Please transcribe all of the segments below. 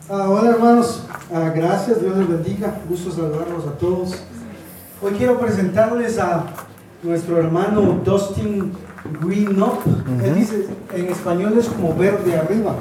Hola hermanos, gracias, Dios les bendiga, gusto saludarlos a todos. Hoy quiero presentarles a nuestro hermano Dustin Greenup. Él dice, en español es como verde arriba.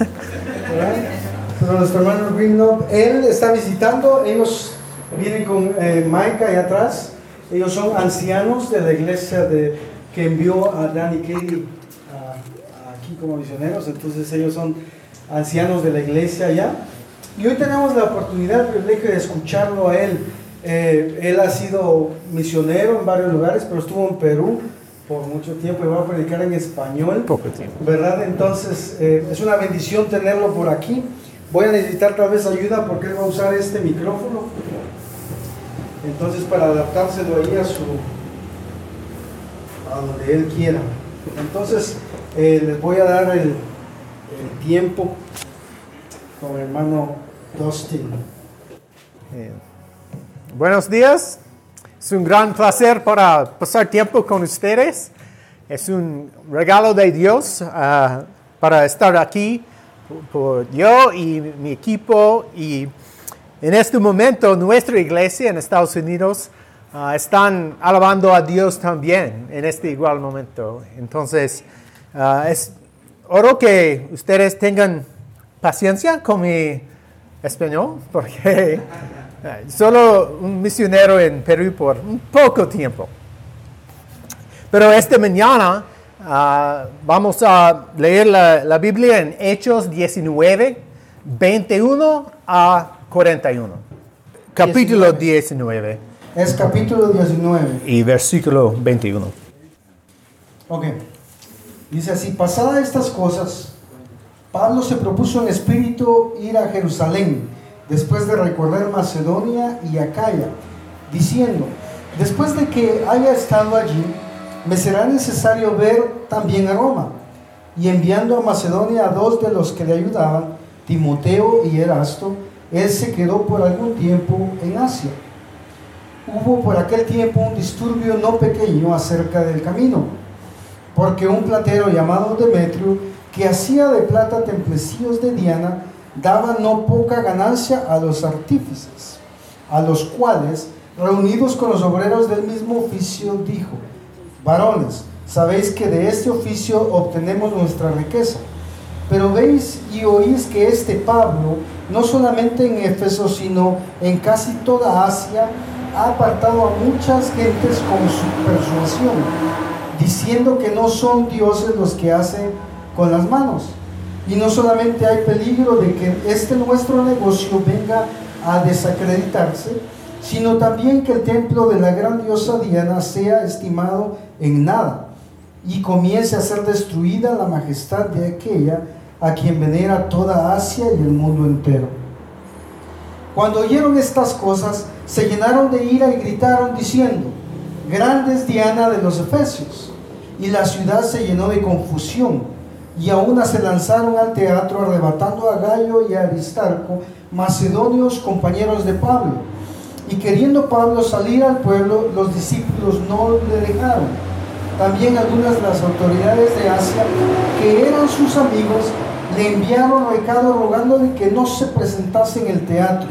Pero nuestro hermano Greenup, él está visitando, ellos vienen con Mike allá atrás. Ellos son ancianos de la iglesia que envió a Dan y Katie aquí como misioneros, entonces ellos son ancianos de la iglesia allá. Y hoy tenemos la oportunidad, el privilegio de escucharlo a él. Él ha sido misionero en varios lugares, pero estuvo en Perú por mucho tiempo y va a predicar en español. Poco tiempo. ¿Verdad? Entonces es una bendición tenerlo por aquí. Voy a necesitar tal vez ayuda porque él va a usar este micrófono. Entonces para adaptárselo ahí a donde él quiera. Entonces les voy a dar el tiempo con el hermano Dustin. Buenos días, es un gran placer para pasar tiempo con ustedes. Es un regalo de Dios para estar aquí por yo y mi equipo. Y en este momento nuestra iglesia en Estados Unidos están alabando a Dios también en este igual momento. Entonces oro que ustedes tengan paciencia con mi español, porque solo un misionero en Perú por un poco tiempo. Pero esta mañana vamos a leer la Biblia en Hechos 19, 21 a 41. Capítulo 19. Es capítulo 19. Y versículo 21. Ok. Dice así: pasadas estas cosas, Pablo se propuso en espíritu ir a Jerusalén, después de recorrer Macedonia y Acaya, diciendo: después de que haya estado allí, me será necesario ver también a Roma. Y enviando a Macedonia a dos de los que le ayudaban, Timoteo y Erasto, él se quedó por algún tiempo en Asia. Hubo por aquel tiempo un disturbio no pequeño acerca del camino, porque un platero llamado Demetrio, que hacía de plata templecillos de Diana, daba no poca ganancia a los artífices, a los cuales, reunidos con los obreros del mismo oficio, dijo: varones, sabéis que de este oficio obtenemos nuestra riqueza, pero veis y oís que este Pablo, no solamente en Éfeso, sino en casi toda Asia, ha apartado a muchas gentes con su persuasión, diciendo que no son dioses los que hacen con las manos. Y no solamente hay peligro de que este nuestro negocio venga a desacreditarse, sino también que el templo de la gran diosa Diana sea estimado en nada y comience a ser destruida la majestad de aquella a quien venera toda Asia y el mundo entero. Cuando oyeron estas cosas, se llenaron de ira y gritaron diciendo: grande es Diana de los Efesios. Y la ciudad se llenó de confusión, y a una se lanzaron al teatro, arrebatando a Gayo y a Aristarco, macedonios compañeros de Pablo. Y queriendo Pablo salir al pueblo, los discípulos no le dejaron. También algunas de las autoridades de Asia, que eran sus amigos, le enviaron recado rogándole que no se presentase en el teatro.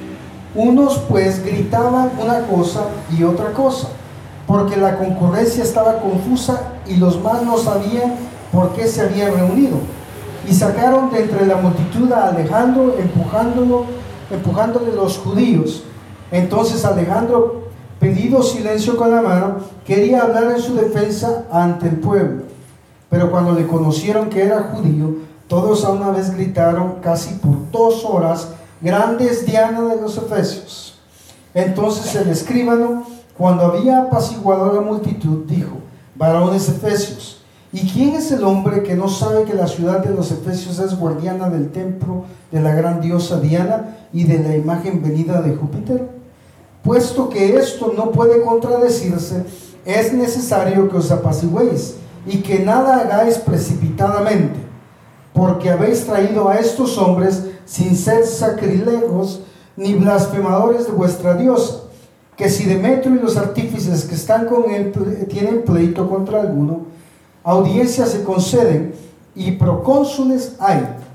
Unos pues gritaban una cosa y otra cosa, porque la concurrencia estaba confusa y los más no sabían por qué se habían reunido. Y sacaron de entre la multitud a Alejandro, empujándole los judíos. Entonces Alejandro, pedido silencio con la mano, quería hablar en su defensa ante el pueblo. Pero cuando le conocieron que era judío, todos a una vez gritaron casi por 2 horas: grande es Diana de los Efesios. Entonces el escribano, cuando había apaciguado la multitud, dijo: varones efesios, ¿y quién es el hombre que no sabe que la ciudad de los Efesios es guardiana del templo de la gran diosa Diana y de la imagen venida de Júpiter? Puesto que esto no puede contradecirse, es necesario que os apaciguéis y que nada hagáis precipitadamente, porque habéis traído a estos hombres sin ser sacrílegos ni blasfemadores de vuestra diosa, que si Demetrio y los artífices que están con él tienen pleito contra alguno, audiencias se conceden y procónsules hay.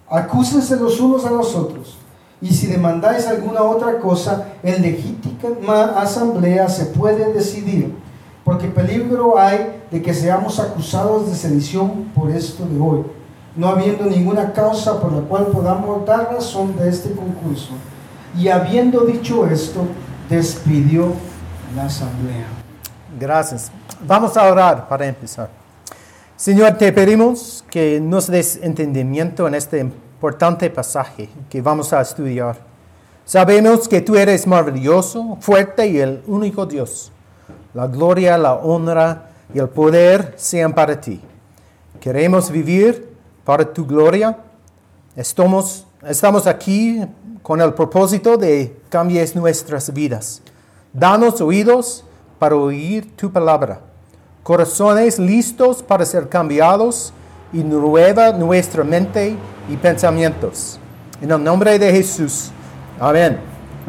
Acúsense los unos a los otros, y si demandáis alguna otra cosa, en legítima asamblea se puede decidir, porque peligro hay de que seamos acusados de sedición por esto de hoy, no habiendo ninguna causa por la cual podamos dar razón de este concurso. Y habiendo dicho esto, despidió la asamblea. Gracias. Vamos a orar para empezar. Señor, te pedimos que nos des entendimiento en este importante pasaje que vamos a estudiar. Sabemos que tú eres maravilloso, fuerte y el único Dios. La gloria, la honra y el poder sean para ti. Queremos vivir para tu gloria. Estamos aquí con el propósito de cambiar nuestras vidas. Danos oídos para oír tu palabra, corazones listos para ser cambiados y nueva nuestra mente y pensamientos. En el nombre de Jesús. Amén.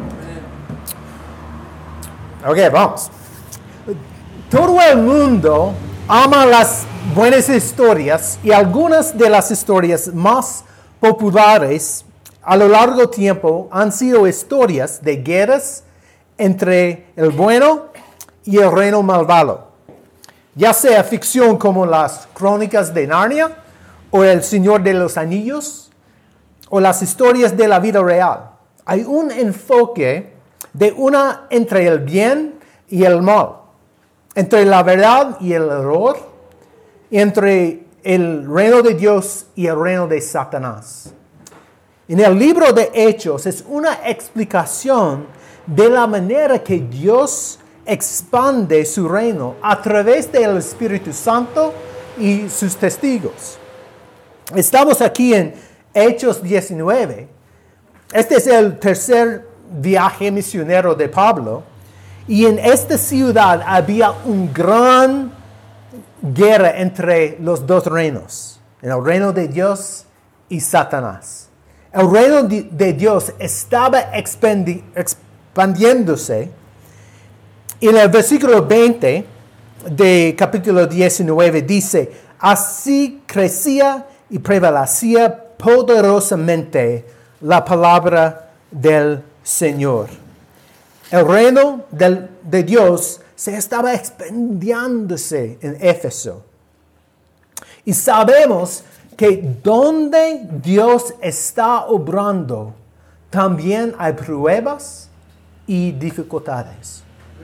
Ok, vamos. Todo el mundo ama las buenas historias y algunas de las historias más populares a lo largo del tiempo han sido historias de guerras entre el bueno y el reino malvado. Ya sea ficción como las Crónicas de Narnia o El Señor de los Anillos o las historias de la vida real. Hay un enfoque de una entre el bien y el mal, entre la verdad y el error, entre el reino de Dios y el reino de Satanás. En el libro de Hechos es una explicación de la manera que Dios expande su reino a través del Espíritu Santo y sus testigos. Estamos aquí en Hechos 19. Este es el tercer viaje misionero de Pablo. Y en esta ciudad había una gran guerra entre los dos reinos, el reino de Dios y Satanás. El reino de Dios estaba expandiéndose. En el versículo 20 de capítulo 19 dice, así crecía y prevalecía poderosamente la palabra del Señor. El reino de Dios se estaba expandiéndose en Éfeso. Y sabemos que donde Dios está obrando, también hay pruebas y dificultades.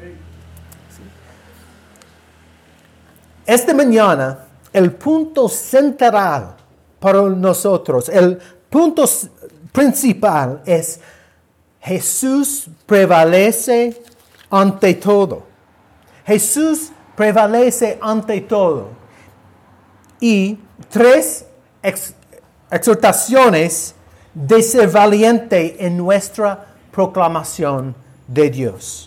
Esta mañana, el punto central para nosotros, el punto principal es Jesús prevalece ante todo. Jesús prevalece ante todo. Y tres exhortaciones de ser valiente en nuestra proclamación de Dios.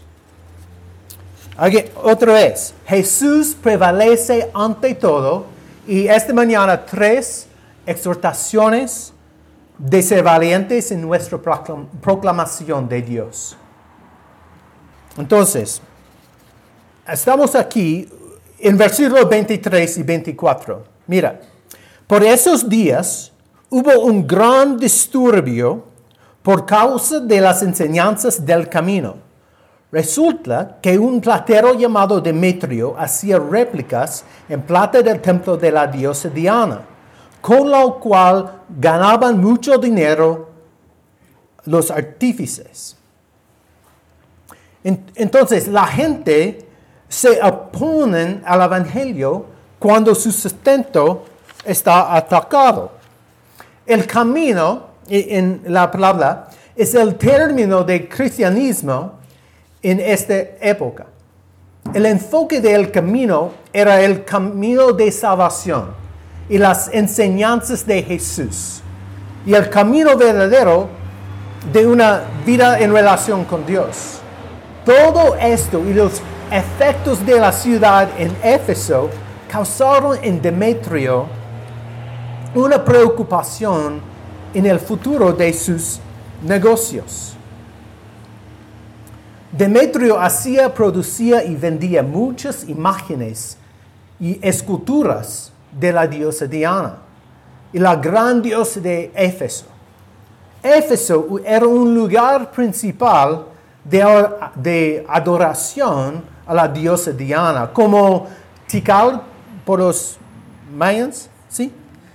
Otra vez, Jesús prevalece ante todo. Y esta mañana tres exhortaciones de ser valientes en nuestra proclamación de Dios. Entonces, estamos aquí en versículos 23 y 24. Mira, por esos días hubo un gran disturbio por causa de las enseñanzas del camino. Resulta que un platero llamado Demetrio hacía réplicas en plata del templo de la diosa Diana, con lo cual ganaban mucho dinero los artífices. Entonces, la gente se opone al evangelio cuando su sustento está atacado. El camino, en la palabra, es el término de cristianismo en esta época. El enfoque del camino era el camino de salvación y las enseñanzas de Jesús. Y el camino verdadero de una vida en relación con Dios. Todo esto y los efectos de la ciudad en Éfeso causaron en Demetrio una preocupación en el futuro de sus negocios. Demetrio producía y vendía muchas imágenes y esculturas de la diosa Diana. y la gran diosa de Éfeso. Éfeso era un lugar principal de adoración a la diosa Diana, como Tikal por los mayas, ¿sí?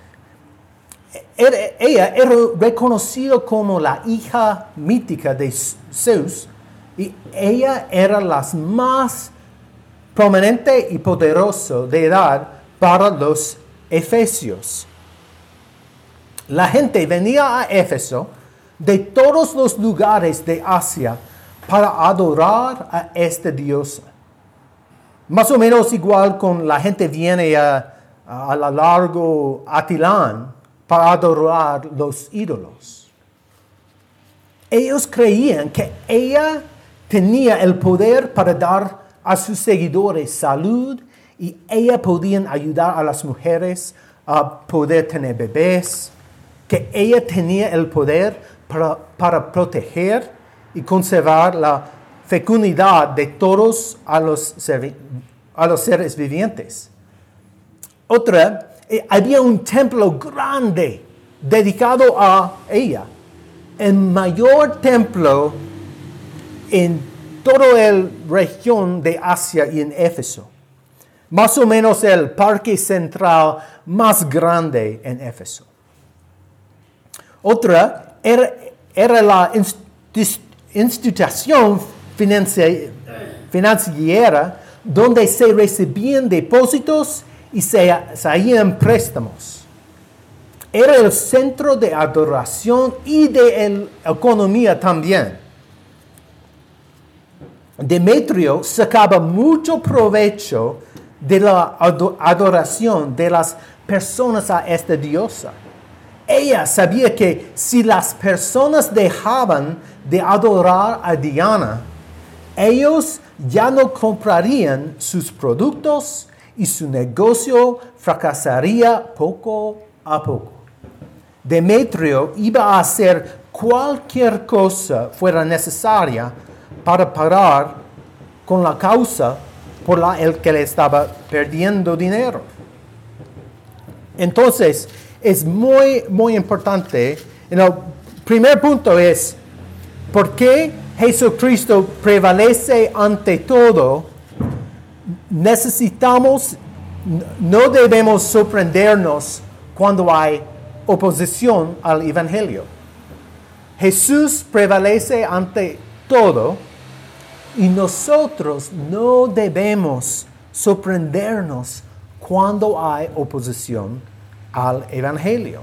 Ella era reconocida como la hija mítica de Zeus y ella era la más prominente y poderosa de edad para los efesios. La gente venía a Éfeso de todos los lugares de Asia para adorar a esta diosa. Más o menos igual con la gente viene a la largo Atilán para adorar los ídolos. Ellos creían que ella tenía el poder para dar a sus seguidores salud y ella podía ayudar a las mujeres a poder tener bebés, que ella tenía el poder para proteger y conservar la fecundidad de todos a los seres vivientes. Otra, había un templo grande dedicado a ella, el mayor templo en toda la región de Asia y en Éfeso. Más o menos el parque central más grande en Éfeso. Otra era la institución financiera donde se recibían depósitos y se hacían préstamos. Era el centro de adoración y de economía también. Demetrio sacaba mucho provecho de la adoración de las personas a esta diosa. Ella sabía que si las personas dejaban de adorar a Diana, ellos ya no comprarían sus productos y su negocio fracasaría poco a poco. Demetrio iba a hacer cualquier cosa fuera necesaria para parar con la causa por la que le estaba perdiendo dinero. Entonces, es muy, muy importante. El primer punto es, ¿por qué Jesucristo prevalece ante todo? No debemos sorprendernos cuando hay oposición al Evangelio. Jesús prevalece ante todo y nosotros no debemos sorprendernos cuando hay oposición al Evangelio.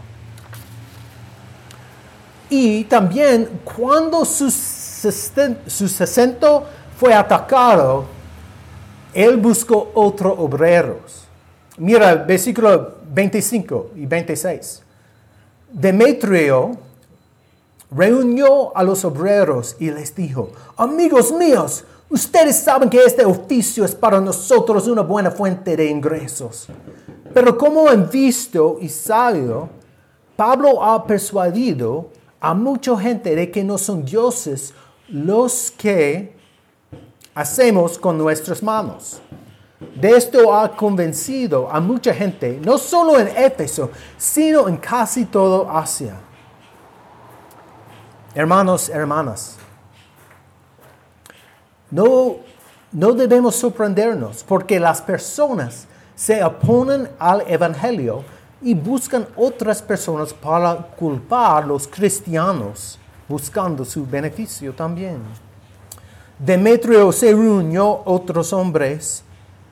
Y también cuando su sustento fue atacado, él buscó otros obreros. Mira, versículo 25 y 26. Demetrio reunió a los obreros y les dijo: amigos míos, ustedes saben que este oficio es para nosotros una buena fuente de ingresos. Pero como han visto y sabido, Pablo ha persuadido a mucha gente de que no son dioses los que hacemos con nuestras manos. De esto ha convencido a mucha gente, no solo en Éfeso, sino en casi todo Asia. Hermanos, hermanas, no debemos sorprendernos porque las personas se oponen al Evangelio y buscan otras personas para culpar a los cristianos, buscando su beneficio también. Demetrio se reunió otros hombres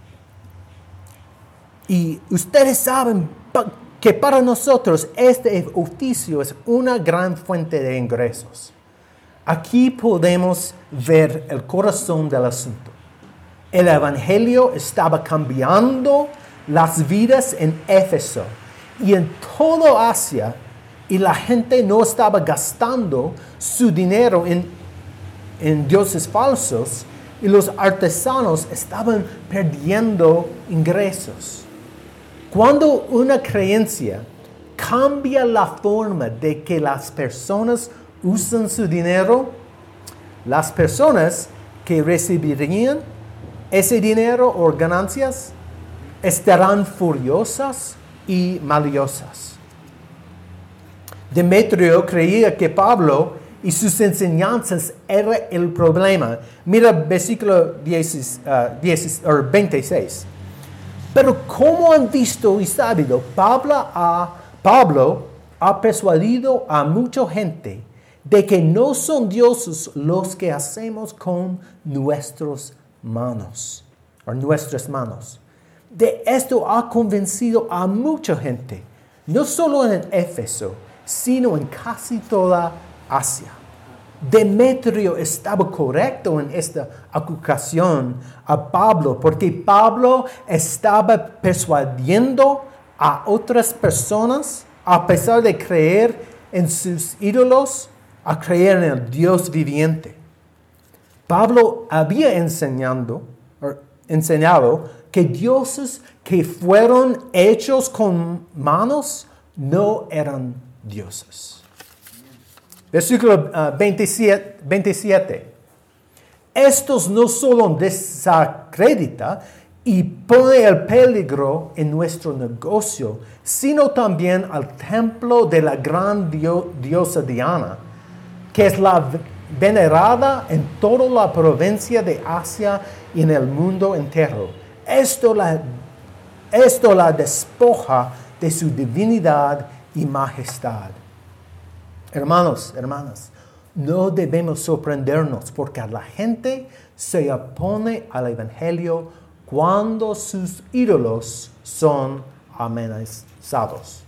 y ustedes saben que para nosotros este oficio es una gran fuente de ingresos. Aquí podemos ver el corazón del asunto. El Evangelio estaba cambiando las vidas en Éfeso y en toda Asia, y la gente no estaba gastando su dinero en dioses falsos, y los artesanos estaban perdiendo ingresos. Cuando una creencia cambia la forma de que las personas usan su dinero, las personas que recibirían ese dinero o ganancias estarán furiosas y maliciosas. Demetrio creía que Pablo y sus enseñanzas eran el problema. Mira versículo 26. Pero como han visto y sabido, Pablo ha persuadido a mucha gente de que no son dioses los que hacemos con nuestras manos. De esto ha convencido a mucha gente, no solo en Éfeso, sino en casi toda Asia. Demetrio estaba correcto en esta acusación a Pablo, porque Pablo estaba persuadiendo a otras personas, a pesar de creer en sus ídolos, a creer en el Dios viviente. Pablo había enseñado que dioses que fueron hechos con manos no eran dioses. Versículo 27. Estos no solo desacreditan y ponen el peligro en nuestro negocio, sino también al templo de la gran diosa Diana, que es la venerada en toda la provincia de Asia y en el mundo entero. Esto la despoja de su divinidad y majestad. Hermanos, hermanas, no debemos sorprendernos porque la gente se opone al Evangelio cuando sus ídolos son amenazados.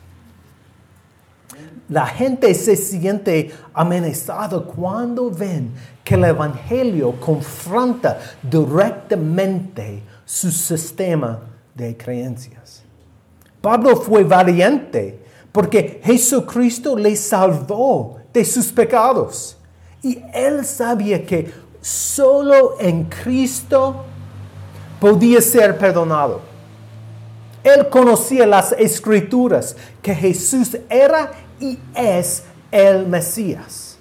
La gente se siente amenazada cuando ven que el Evangelio confronta directamente su sistema de creencias. Pablo fue valiente porque Jesucristo le salvó de sus pecados. Y él sabía que solo en Cristo podía ser perdonado. Él conocía las Escrituras, que Jesús era y es el Mesías.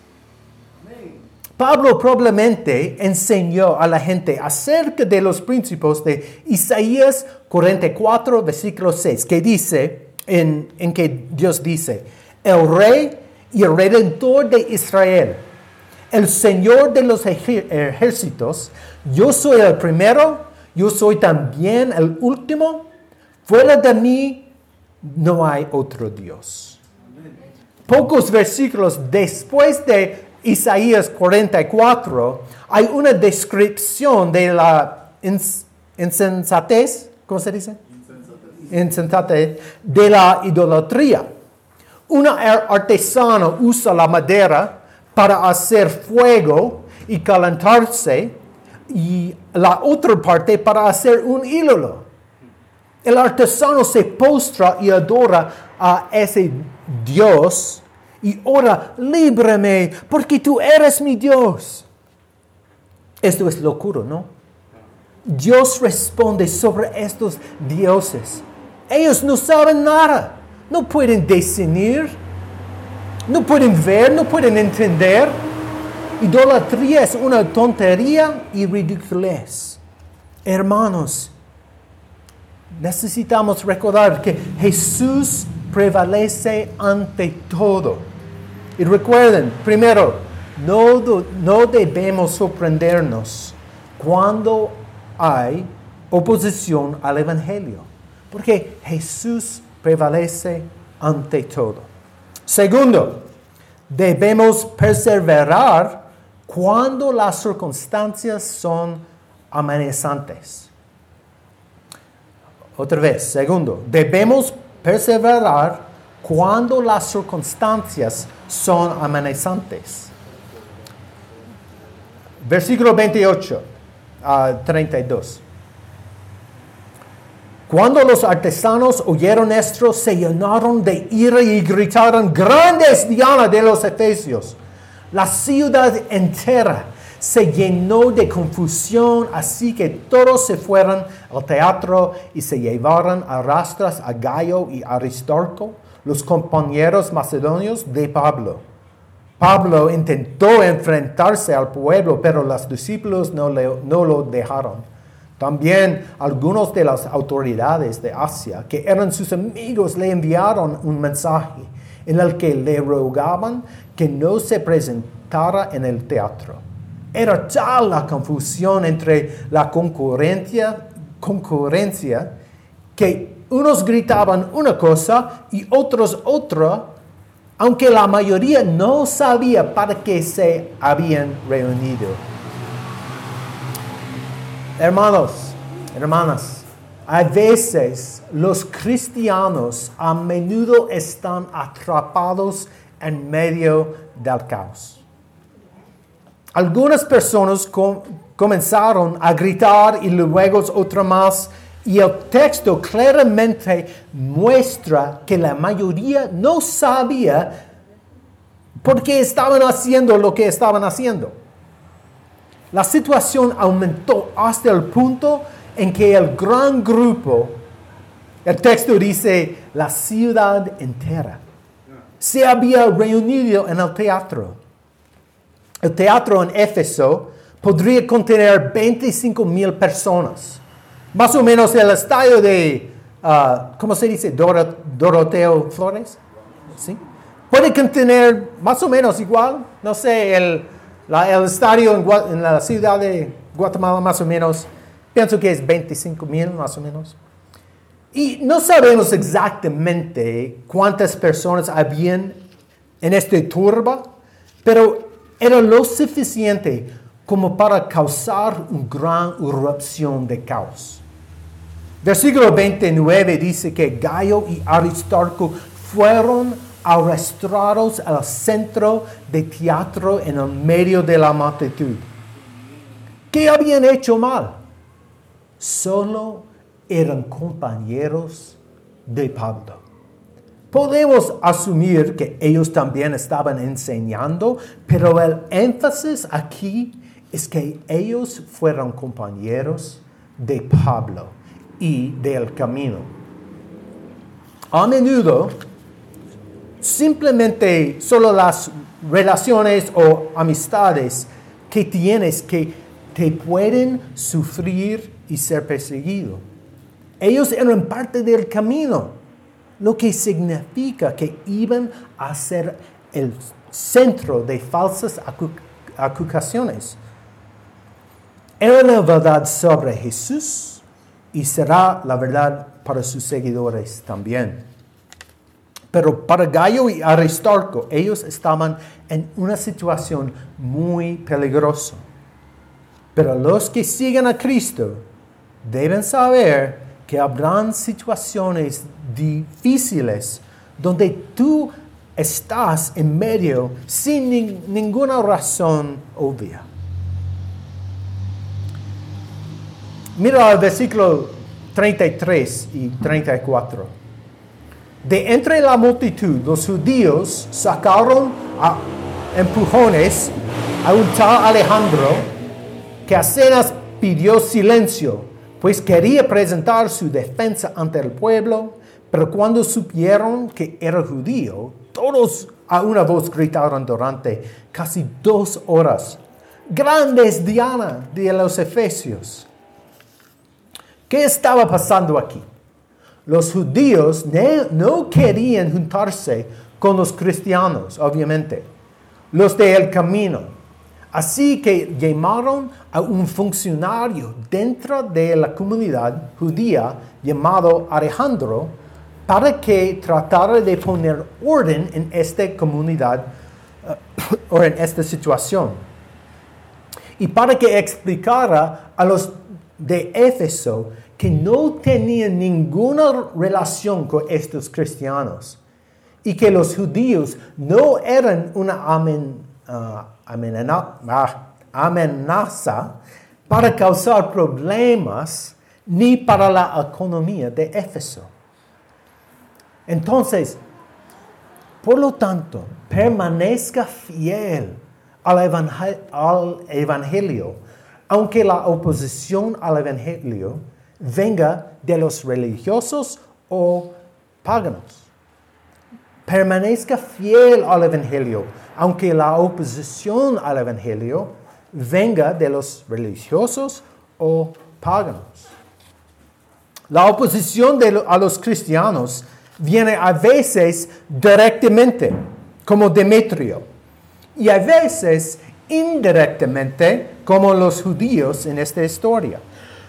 Pablo probablemente enseñó a la gente acerca de los principios de Isaías 44, versículo 6, que dice, en que Dios dice, el Rey y el Redentor de Israel, el Señor de los ejércitos, yo soy el primero, yo soy también el último, fuera de mí no hay otro Dios. Pocos versículos después de Isaías 44, hay una descripción de la insensatez, ¿cómo se dice? Insensatez de la idolatría. Un artesano usa la madera para hacer fuego y calentarse, y la otra parte para hacer un ídolo. El artesano se postra y adora a ese Dios y ora, líbrame, porque tú eres mi Dios. Esto es locura, ¿no? Dios responde sobre estos dioses. Ellos no saben nada, no pueden discernir, no pueden ver, no pueden entender. Idolatría es una tontería y ridiculez. Hermanos, necesitamos recordar que Jesús prevalece ante todo. Y recuerden, primero, no debemos sorprendernos cuando hay oposición al Evangelio, porque Jesús prevalece ante todo. Segundo, debemos perseverar cuando las circunstancias son amenazantes. Otra vez, segundo, debemos perseverar cuando las circunstancias son amenazantes. Versículo 28 a 32. Cuando los artesanos oyeron esto, se llenaron de ira y gritaron, ¡grande es Diana de los Efesios! La ciudad entera se llenó de confusión, así que todos se fueron al teatro y se llevaron a rastras a Gayo y Aristarco, los compañeros macedonios de Pablo. Pablo intentó enfrentarse al pueblo, pero los discípulos no lo dejaron. También algunos de las autoridades de Asia, que eran sus amigos, le enviaron un mensaje. en el que le rogaban que no se presentara en el teatro. Era tal la confusión entre la concurrencia que unos gritaban una cosa y otros otra, aunque la mayoría no sabía para qué se habían reunido. Hermanos, hermanas, a veces los cristianos a menudo están atrapados en medio del caos. Algunas personas comenzaron a gritar y luego otra más, y el texto claramente muestra que la mayoría no sabía por qué estaban haciendo lo que estaban haciendo. La situación aumentó hasta el punto en que el gran grupo, el texto dice, la ciudad entera, se había reunido en el teatro. El teatro en Éfeso podría contener 25,000 personas. Más o menos el estadio de, ¿cómo se dice? Doroteo Flores. ¿Sí? Puede contener más o menos igual, no sé, el estadio en la ciudad de Guatemala más o menos. Pienso que es 25,000 más o menos. Y no sabemos exactamente cuántas personas habían en esta turba, pero era lo suficiente como para causar una gran erupción de caos. Versículo 29 dice que Gayo y Aristarco fueron arrastrados al centro de teatro en el medio de la multitud. ¿Qué habían hecho mal? Solo eran compañeros de Pablo. Podemos asumir que ellos también estaban enseñando, pero el énfasis aquí es que ellos fueron compañeros de Pablo y del camino. A menudo, simplemente solo las relaciones o amistades que tienes que te pueden sufrir y ser perseguido. Ellos eran parte del camino, lo que significa que iban a ser el centro de falsas acusaciones. Era la verdad sobre Jesús y será la verdad para sus seguidores también. Pero para Gayo y Aristarco, ellos estaban en una situación muy peligrosa. Pero los que siguen a Cristo deben saber que habrán situaciones difíciles donde tú estás en medio sin ninguna razón obvia. Mira el versículo 33 y 34. De entre la multitud, los judíos sacaron a empujones a un tal Alejandro, que apenas pidió silencio, pues quería presentar su defensa ante el pueblo, pero cuando supieron que era judío, todos a una voz gritaron durante casi 2 horas: ¡Grande es Diana de los Efesios! ¿Qué estaba pasando aquí? Los judíos no querían juntarse con los cristianos, obviamente, los del camino. Así que llamaron a un funcionario dentro de la comunidad judía llamado Alejandro para que tratara de poner orden en esta comunidad o en esta situación. Y para que explicara a los de Éfeso que no tenían ninguna relación con estos cristianos y que los judíos no eran una amenaza para causar problemas ni para la economía de Éfeso. Entonces, por lo tanto, permanezca fiel al Evangelio, aunque la oposición al Evangelio venga de los religiosos o paganos. Permanezca fiel al Evangelio, aunque la oposición al Evangelio venga de los religiosos o paganos. La oposición a los cristianos viene a veces directamente, como Demetrio, y a veces indirectamente, como los judíos en esta historia.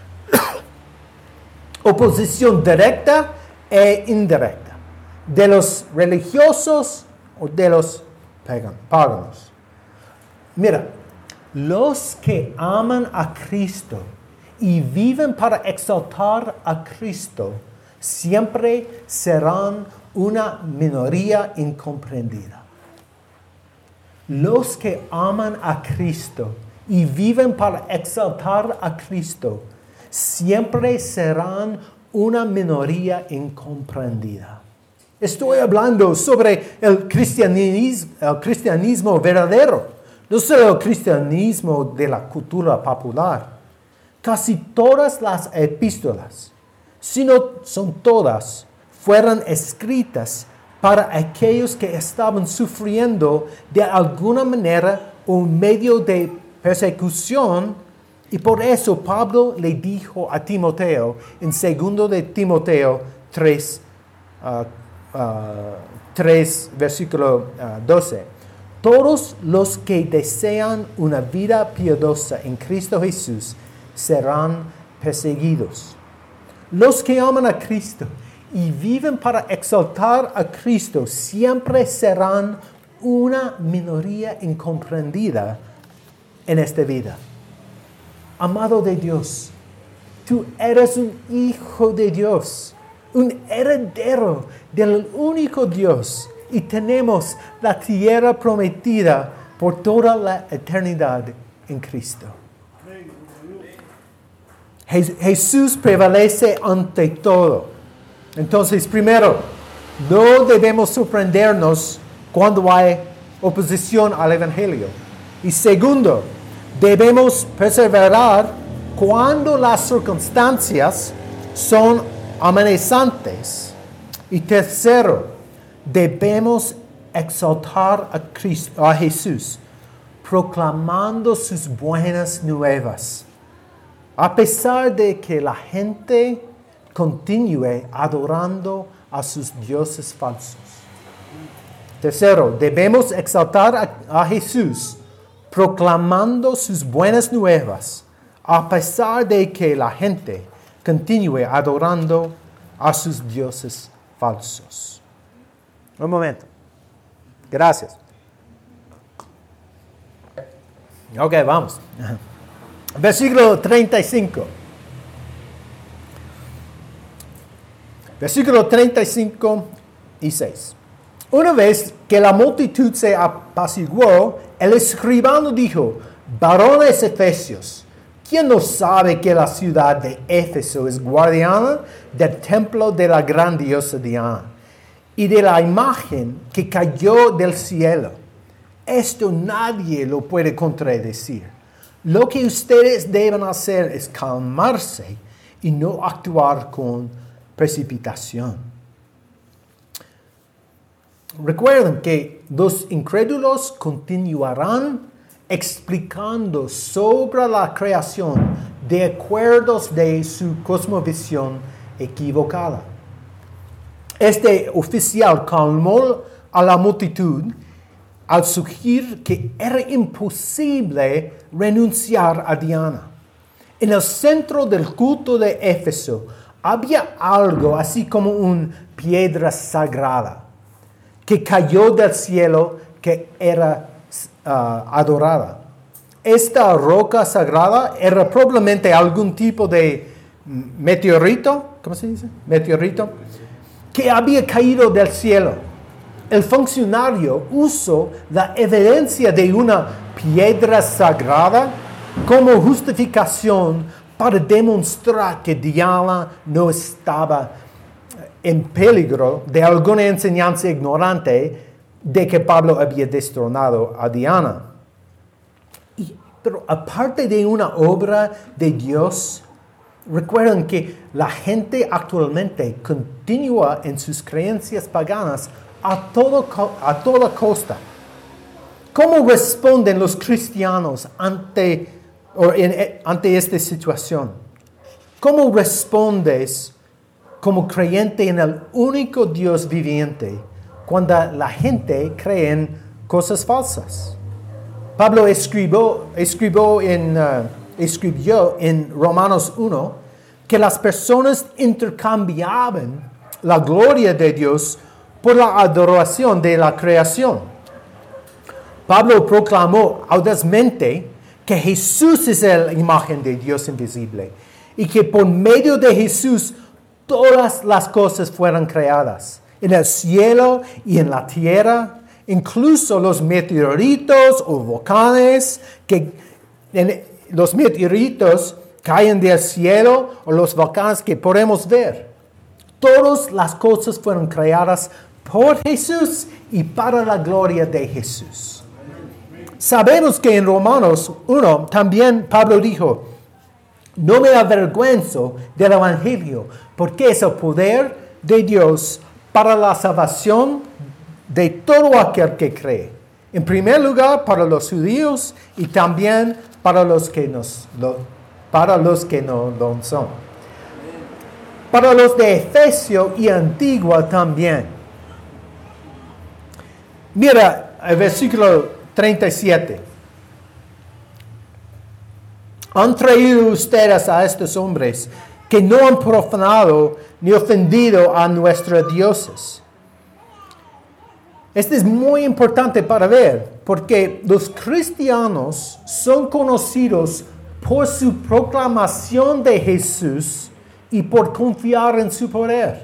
Oposición directa e indirecta, de los religiosos o de los paganos. Mira, los que aman a Cristo y viven para exaltar a Cristo siempre serán una minoría incomprendida. Los que aman a Cristo y viven para exaltar a Cristo siempre serán una minoría incomprendida. Estoy hablando sobre el cristianismo verdadero, no solo el cristianismo de la cultura popular. Casi todas las epístolas, si no son todas, fueron escritas para aquellos que estaban sufriendo de alguna manera un medio de persecución, y por eso Pablo le dijo a Timoteo en 2 de Timoteo 3, versículo 12, todos los que desean una vida piadosa en Cristo Jesús serán perseguidos. Los que aman a Cristo y viven para exaltar a Cristo siempre serán una minoría incomprendida en esta vida. Amado de Dios, tú eres un hijo de Dios, un heredero del único Dios, y tenemos la tierra prometida por toda la eternidad en Cristo. Jesús prevalece ante todo. Entonces, primero, no debemos sorprendernos cuando hay oposición al Evangelio. Y segundo, debemos perseverar cuando las circunstancias son amenazantes. Y tercero, debemos exaltar a Jesús, proclamando sus buenas nuevas, a pesar de que la gente continúe adorando a sus dioses falsos. Tercero, debemos exaltar a Jesús, proclamando sus buenas nuevas, a pesar de que la gente continúe adorando a sus dioses falsos. Un momento. Gracias. Ok, vamos. Versículo 35. Versículo 35 y 6. Una vez que la multitud se apaciguó, el escribano dijo: varones efesios, ¿quién no sabe que la ciudad de Éfeso es guardiana del templo de la gran diosa Diana y de la imagen que cayó del cielo? Esto nadie lo puede contradecir. Lo que ustedes deben hacer es calmarse y no actuar con precipitación. Recuerden que los incrédulos continuarán explicando sobre la creación de acuerdo de su cosmovisión equivocada. Este oficial calmó a la multitud al sugerir que era imposible renunciar a Diana. En el centro del culto de Éfeso había algo así como una piedra sagrada que cayó del cielo, que era adorada. Esta roca sagrada era probablemente algún tipo de meteorito, ¿cómo se dice? Meteorito, que había caído del cielo. El funcionario usó la evidencia de una piedra sagrada como justificación para demostrar que Diana no estaba en peligro de alguna enseñanza ignorante de que Pablo había destronado a Diana. Pero aparte de una obra de Dios, recuerden que la gente actualmente continúa en sus creencias paganas a toda costa. ¿Cómo responden los cristianos ante esta situación? ¿Cómo respondes como creyente en el único Dios viviente cuando la gente cree en cosas falsas. Pablo escribió en Romanos 1 que las personas intercambiaban la gloria de Dios por la adoración de la creación. Pablo proclamó audazmente que Jesús es la imagen de Dios invisible y que por medio de Jesús todas las cosas fueron creadas, en el cielo y en la tierra, incluso los meteoritos o volcanes los meteoritos caen del cielo o los volcanes que podemos ver. Todas las cosas fueron creadas por Jesús y para la gloria de Jesús. Sabemos que en Romanos 1 también Pablo dijo, no me avergüenzo del Evangelio, porque es el poder de Dios para la salvación de todo aquel que cree. En primer lugar, para los judíos y también para los que no lo son. Para los de Efesio y Antigua también. Mira el versículo 37. Han traído ustedes a estos hombres que no han profanado ni ofendido a nuestros dioses. Esto es muy importante para ver, porque los cristianos son conocidos por su proclamación de Jesús y por confiar en su poder.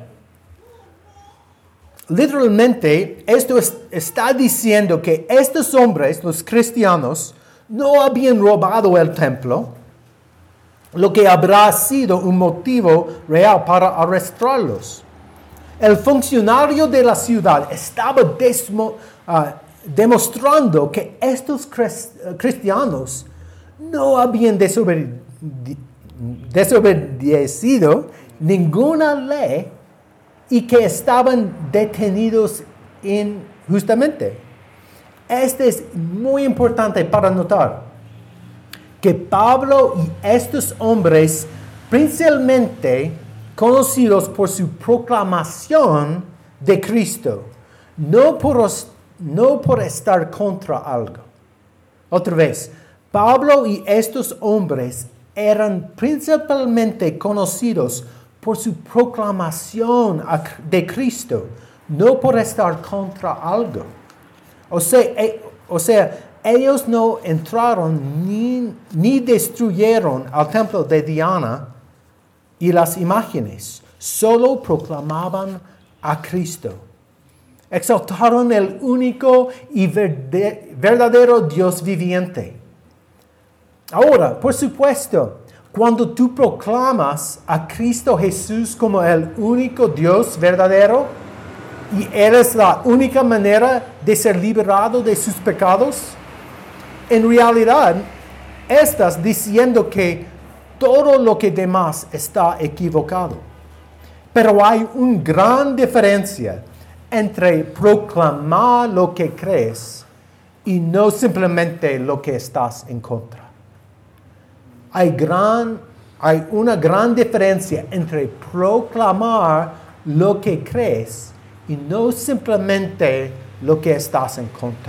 Literalmente, esto está diciendo que estos hombres, los cristianos, no habían robado el templo, lo que habrá sido un motivo real para arrestarlos. El funcionario de la ciudad estaba demostrando que estos cristianos no habían desobedecido ninguna ley y que estaban detenidos injustamente. Esto es muy importante para notar que Pablo y estos hombres, principalmente conocidos por su proclamación de Cristo, no por estar contra algo. Otra vez, Pablo y estos hombres eran principalmente conocidos por su proclamación de Cristo, no por estar contra algo. O sea, ellos no entraron ni destruyeron al templo de Diana y las imágenes, solo proclamaban a Cristo. Exaltaron el único y verdadero Dios viviente. Ahora, por supuesto, cuando tú proclamas a Cristo Jesús como el único Dios verdadero y eres la única manera de ser liberado de sus pecados, en realidad estás diciendo que todo lo que demás está equivocado. Pero hay una gran diferencia entre proclamar lo que crees y no simplemente lo que estás en contra. Hay una gran diferencia entre proclamar lo que crees y no simplemente lo que estás en contra.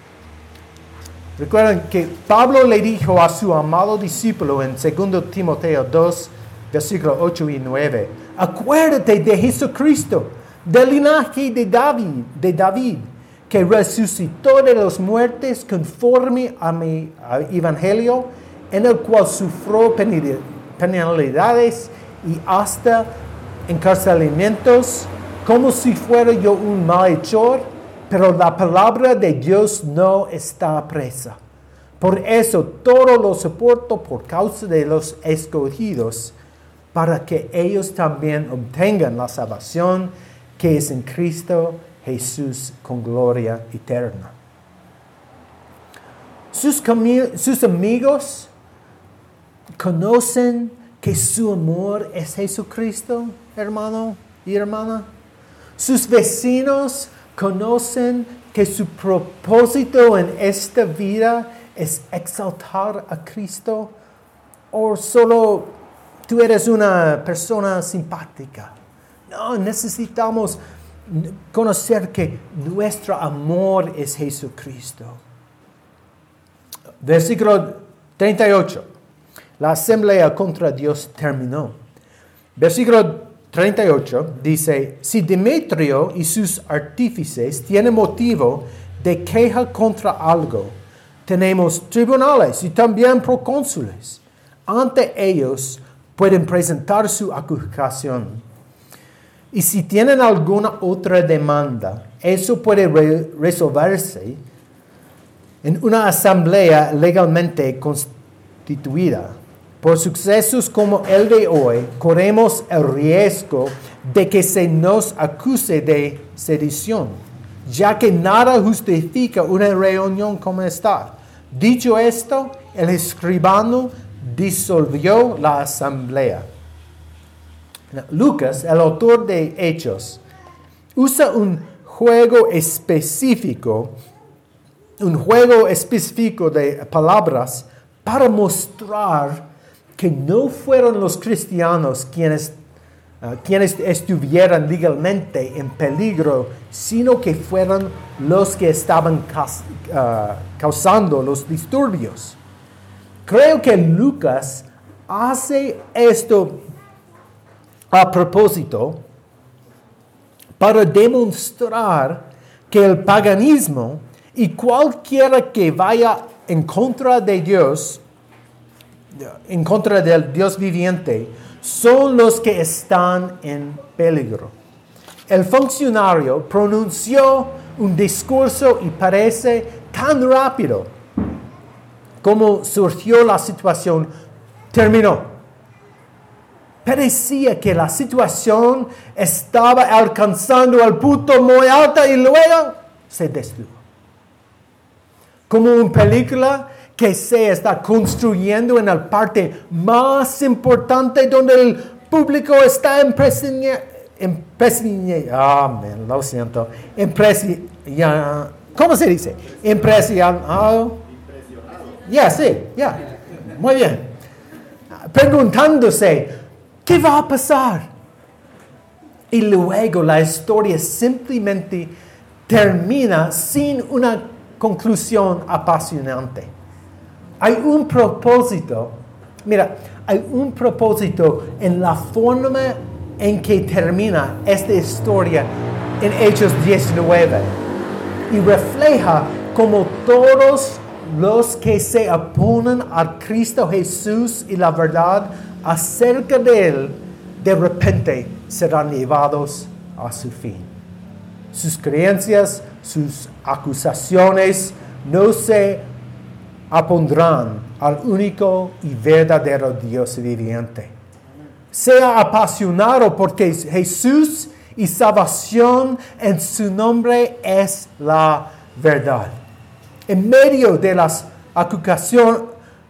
Recuerden que Pablo le dijo a su amado discípulo en 2 Timoteo 2, versículos 8 y 9, acuérdate de Jesucristo, del linaje de David, que resucitó de los muertos conforme a mi evangelio, en el cual sufrió penalidades y hasta encarcelamientos, como si fuera yo un malhechor, pero la palabra de Dios no está presa. Por eso todo lo soporto por causa de los escogidos, para que ellos también obtengan la salvación que es en Cristo Jesús con gloria eterna. Sus amigos conocen que su amor es Jesucristo, hermano y hermana. Sus vecinos conocen que su propósito en esta vida es exaltar a Cristo, o solo tú eres una persona simpática, No, necesitamos conocer que nuestro amor es Jesucristo. Versículo 38. La asamblea contra Dios terminó. Versículo 38 dice, si Demetrio y sus artífices tienen motivo de queja contra algo, tenemos tribunales y también procónsules. Ante ellos pueden presentar su acusación. Y si tienen alguna otra demanda, eso puede resolverse en una asamblea legalmente constituida. Por sucesos como el de hoy, corremos el riesgo de que se nos acuse de sedición, ya que nada justifica una reunión como esta. Dicho esto, el escribano disolvió la asamblea. Lucas, el autor de Hechos, usa un juego específico de palabras para mostrar que no fueron los cristianos quienes estuvieran legalmente en peligro, sino que fueron los que estaban causando los disturbios. Creo que Lucas hace esto a propósito para demostrar que el paganismo y cualquiera que vaya en contra de Dios, en contra del Dios viviente, son los que están en peligro. El funcionario pronunció un discurso y parece tan rápido como surgió la situación, terminó. Parecía que la situación estaba alcanzando el punto muy alto y luego se detuvo. Como una película que se está construyendo en la parte más importante donde el público está ¿cómo se dice? Impresionado. Muy bien. Preguntándose, ¿qué va a pasar? Y luego la historia simplemente termina sin una conclusión apasionante. Hay un propósito en la forma en que termina esta historia en Hechos 19 y refleja cómo todos los que se oponen a Cristo Jesús y la verdad acerca de Él, de repente serán llevados a su fin. Sus creencias, sus acusaciones no se opondrán al único y verdadero Dios viviente. Sea apasionado porque Jesús y salvación en su nombre es la verdad. En medio de las acusaciones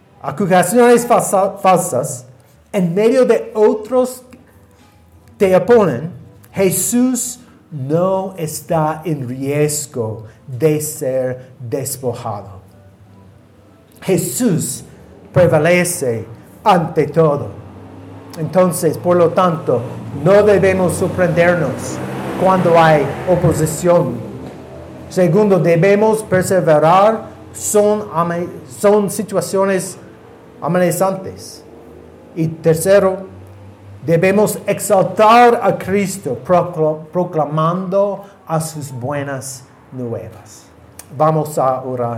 falsas, en medio de otros que te oponen, Jesús no está en riesgo de ser despojado. Jesús prevalece ante todo. Entonces, por lo tanto, no debemos sorprendernos cuando hay oposición. Segundo, debemos perseverar. Son situaciones amenazantes. Y tercero, debemos exaltar a Cristo proclamando a sus buenas nuevas. Vamos a orar.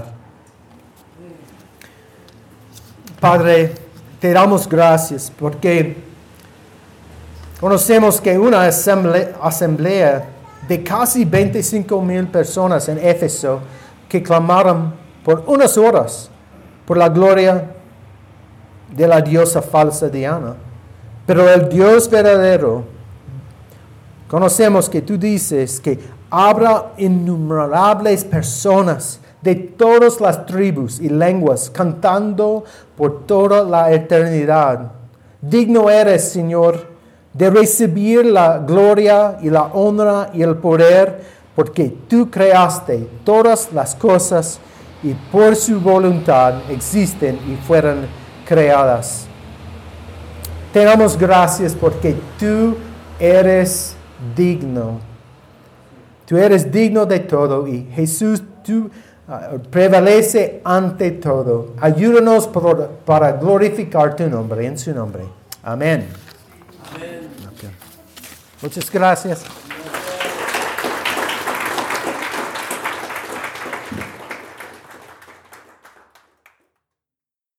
Padre, te damos gracias porque conocemos que una asamblea de casi 25,000 personas en Éfeso que clamaron por unas horas por la gloria de la diosa falsa Diana. Pero el Dios verdadero, conocemos que tú dices que habrá innumerables personas de todas las tribus y lenguas cantando por toda la eternidad. Digno eres, Señor, de recibir la gloria y la honra y el poder, porque tú creaste todas las cosas y por su voluntad existen y fueron creadas. Te damos gracias porque tú eres digno. Tú eres digno de todo y Jesús, tú prevalece ante todo. Ayúdanos para glorificar tu nombre, en su nombre. Amén. Amén. Okay. Muchas gracias.